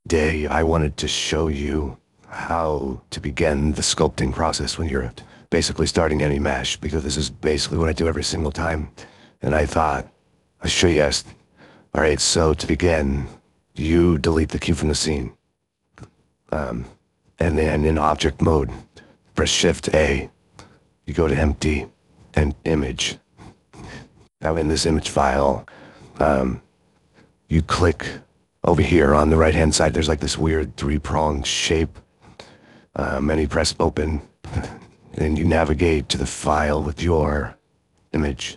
Today, I wanted to show you how to begin the sculpting process when you're basically starting any mesh, because this is basically what I do every single time. And I thought, I'll show you guys. All right, so to begin, you delete the cube from the scene. And then in object mode, press Shift A. You go to empty and image. Now in this image file, you click over here on the right hand side. There's like this weird three-pronged shape. And you press open. Then you navigate to the file with your image.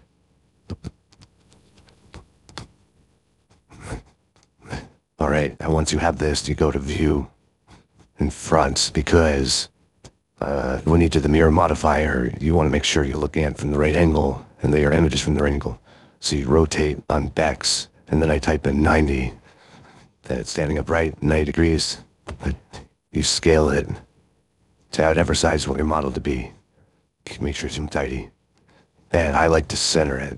All right, and once you have this, you go to view in front, because when you do the mirror modifier, you want to make sure you're looking at it from the right angle and that your image is from the right angle. So you rotate on Bex, and then I type in 90. Then it's standing upright, 90 degrees. You scale it to whatever size you want your model to be. Make sure it's tidy. And I like to center it.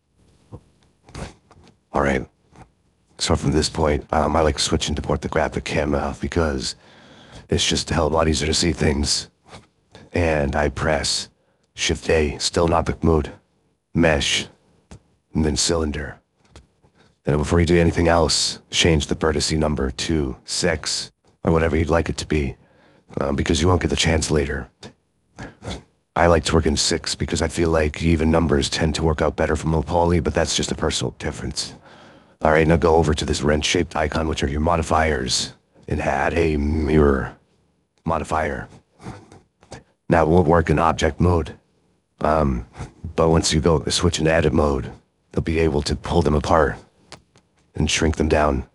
All right. So from this point, I like switching to orthographic camera because it's just a hell of a lot easier to see things. And I press Shift A, still in object mode, mesh, and then cylinder. And before you do anything else, change the vertice number to 6 or whatever you'd like it to be, because you won't get the chance later. I like to work in 6 because I feel like even numbers tend to work out better from low poly, but that's just a personal difference. All right, now go over to this wrench-shaped icon, which are your modifiers, and add a mirror modifier. Now it won't work in object mode, but once you go switch into edit mode, you'll be able to pull them apart and shrink them down.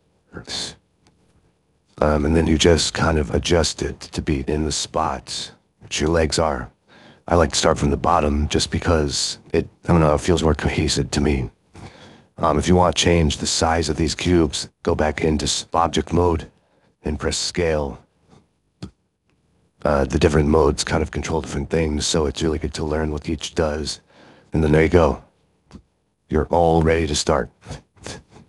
And then you just kind of adjust it to be in the spots which your legs are. I like to start from the bottom just because I don't know, it feels more cohesive to me. If you want to change the size of these cubes, go back into object mode and press scale. The different modes kind of control different things, so it's really good to learn what each does. And then there you go. You're all ready to start.